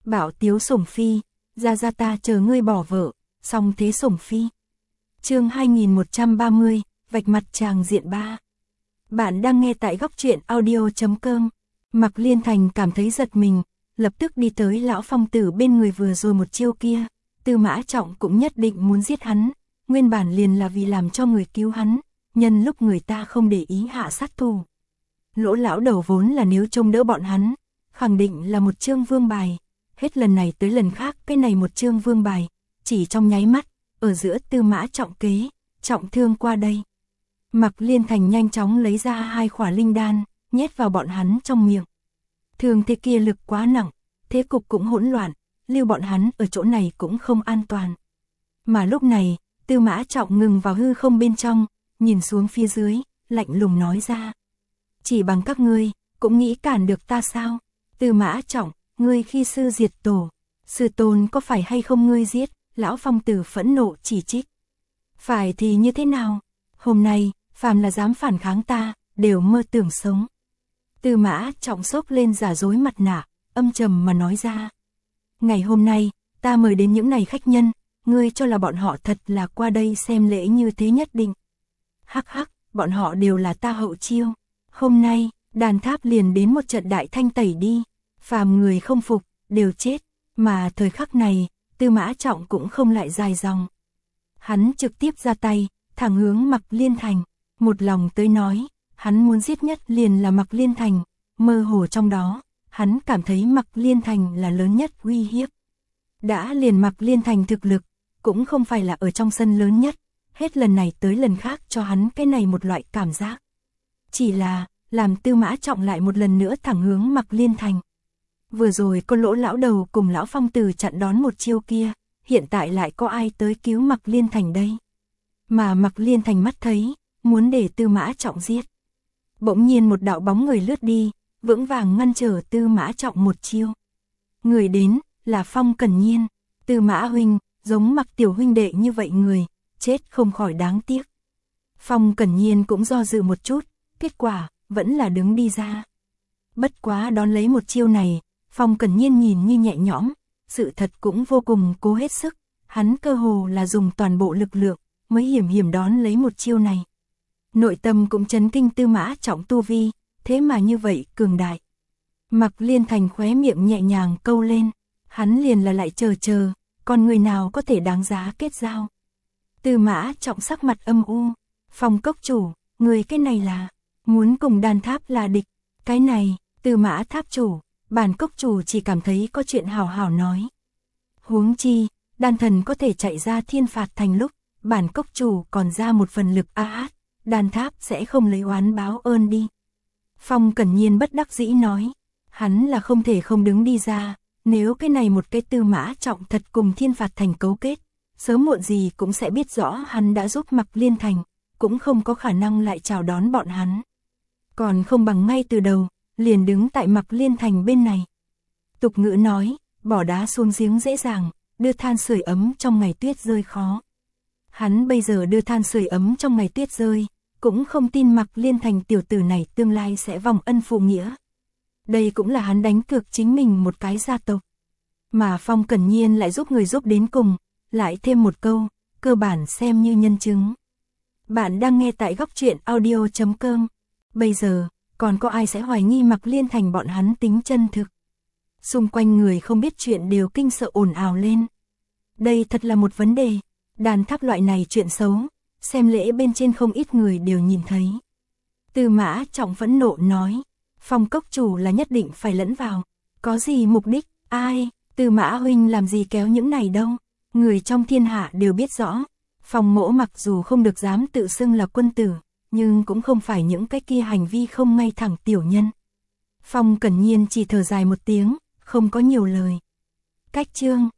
Bảo tiếu sủng phi, ra ta chờ ngươi bỏ vợ, song thế sủng phi. Chương 2130, vạch mặt tràng diện 3. Bạn đang nghe tại góc truyện audio.com. Mạc Liên Thành cảm thấy giật mình, lập tức đi tới lão phong tử bên người vừa rồi một chiêu kia. Tư Mã Trọng cũng nhất định muốn giết hắn, nguyên bản liền là vì làm cho người cứu hắn, nhân lúc người ta không để ý hạ sát thủ. Lỗ lão đầu vốn là nếu trông đỡ bọn hắn, khẳng định là một chương vương bài, hết lần này tới lần khác cái này một chương vương bài, chỉ trong nháy mắt, ở giữa Tư Mã Trọng kế, trọng thương qua đây. Mạc Liên Thành nhanh chóng lấy ra 2 khỏa linh đan, nhét vào bọn hắn trong miệng. Thương thế kia lực quá nặng, thế cục cũng hỗn loạn, lưu bọn hắn ở chỗ này cũng không an toàn. Mà lúc này, Tư Mã Trọng ngừng vào hư không bên trong, nhìn xuống phía dưới, lạnh lùng nói ra. Chỉ bằng các ngươi, cũng nghĩ cản được ta sao? Tư Mã Trọng, ngươi khi sư diệt tổ, sư tôn có phải hay không ngươi giết? Lão phong tử phẫn nộ chỉ trích. Phải thì như thế nào? Hôm nay, phàm là dám phản kháng ta, đều mơ tưởng sống. Tư Mã Trọng xốc lên giả dối mặt nạ, âm trầm mà nói ra. Ngày hôm nay, ta mời đến những này khách nhân, ngươi cho là bọn họ thật là qua đây xem lễ như thế nhất định. Hắc hắc, bọn họ đều là ta hậu chiêu. Hôm nay, đàn tháp liền đến một trận đại thanh tẩy đi, phàm người không phục, đều chết. Mà thời khắc này, Tư Mã Trọng cũng không lại dài dòng. Hắn trực tiếp ra tay, thẳng hướng Mạc Liên Thành, một lòng tới nói, hắn muốn giết nhất liền là Mạc Liên Thành, mơ hồ trong đó, hắn cảm thấy Mạc Liên Thành là lớn nhất uy hiếp. Đã liền Mạc Liên Thành thực lực, cũng không phải là ở trong sân lớn nhất, hết lần này tới lần khác cho hắn cái này một loại cảm giác. Chỉ là, làm Tư Mã Trọng lại một lần nữa thẳng hướng Mạc Liên Thành. Vừa rồi có Lỗ lão đầu cùng lão phong tử chặn đón một chiêu kia, hiện tại lại có ai tới cứu Mạc Liên Thành đây? Mà Mạc Liên Thành mắt thấy, muốn để Tư Mã Trọng giết. Bỗng nhiên một đạo bóng người lướt đi, vững vàng ngăn trở Tư Mã Trọng một chiêu. Người đến, là Phong Cẩn Nhiên. Tư Mã huynh, giống Mạc tiểu huynh đệ như vậy người, chết không khỏi đáng tiếc. Phong Cẩn Nhiên cũng do dự một chút, kết quả, vẫn là đứng đi ra. Bất quá đón lấy một chiêu này, Phong Cẩn Nhiên nhìn như nhẹ nhõm, sự thật cũng vô cùng cố hết sức, hắn cơ hồ là dùng toàn bộ lực lượng, mới hiểm đón lấy một chiêu này. Nội tâm cũng chấn kinh Tư Mã Trọng tu vi, thế mà như vậy cường đại. Mạc Liên Thành khóe miệng nhẹ nhàng câu lên, hắn liền là lại chờ, còn người nào có thể đáng giá kết giao. Tư Mã Trọng sắc mặt âm u, Phong cốc chủ, người cái này là, muốn cùng đàn tháp là địch, cái này, Tư Mã tháp chủ, bản cốc chủ chỉ cảm thấy có chuyện hảo hảo nói. Huống chi, đan thần có thể chạy ra thiên phạt thành lúc, bản cốc chủ còn ra một phần lực đan tháp sẽ không lấy oán báo ơn đi. Phong Cẩn Nhiên bất đắc dĩ nói, hắn là không thể không đứng đi ra, nếu cái này một cái Tư Mã Trọng thật cùng thiên phạt thành cấu kết, sớm muộn gì cũng sẽ biết rõ hắn đã giúp Mạc Liên Thành, cũng không có khả năng lại chào đón bọn hắn. Còn không bằng ngay từ đầu, liền đứng tại Mạc Liên Thành bên này. Tục ngữ nói, bỏ đá xuống giếng dễ dàng, đưa than sưởi ấm trong ngày tuyết rơi khó. Hắn bây giờ đưa than sưởi ấm trong ngày tuyết rơi, cũng không tin Mạc Liên Thành tiểu tử này tương lai sẽ vong ân phụ nghĩa. Đây cũng là hắn đánh cược chính mình một cái gia tộc. Mà Phong Cẩn Nhiên lại giúp người giúp đến cùng, lại thêm một câu, cơ bản xem như nhân chứng. Bạn đang nghe tại góc truyện audio.com. Bây giờ, còn có ai sẽ hoài nghi Mạc Liên Thành bọn hắn tính chân thực? Xung quanh người không biết chuyện đều kinh sợ ồn ào lên. Đây thật là một vấn đề, đàn tháp loại này chuyện xấu, xem lễ bên trên không ít người đều nhìn thấy. Tư Mã Trọng phẫn nộ nói, Phong cốc chủ là nhất định phải lẫn vào, có gì mục đích, ai, Tư Mã huynh làm gì kéo những này đâu, người trong thiên hạ đều biết rõ, Phong mỗ mặc dù không được dám tự xưng là quân tử, nhưng cũng không phải những cái kia hành vi không ngay thẳng tiểu nhân. Phong Cẩn Nhiên chỉ thở dài một tiếng, không có nhiều lời. Cách chương